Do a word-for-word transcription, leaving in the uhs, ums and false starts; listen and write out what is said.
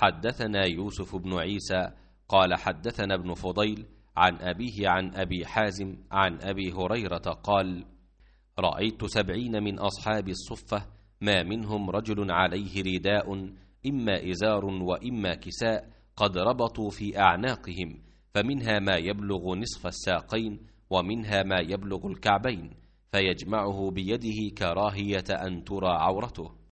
حدثنا يوسف بن عيسى قال حدثنا ابن فضيل عن أبيه عن أبي حازم عن أبي هريرة قال: رأيت سبعين من أصحاب الصفة ما منهم رجل عليه رداء إما إزار وإما كساء قد ربطوا في أعناقهم، فمنها ما يبلغ نصف الساقين ومنها ما يبلغ الكعبين، فيجمعه بيده كراهية أن ترى عورته.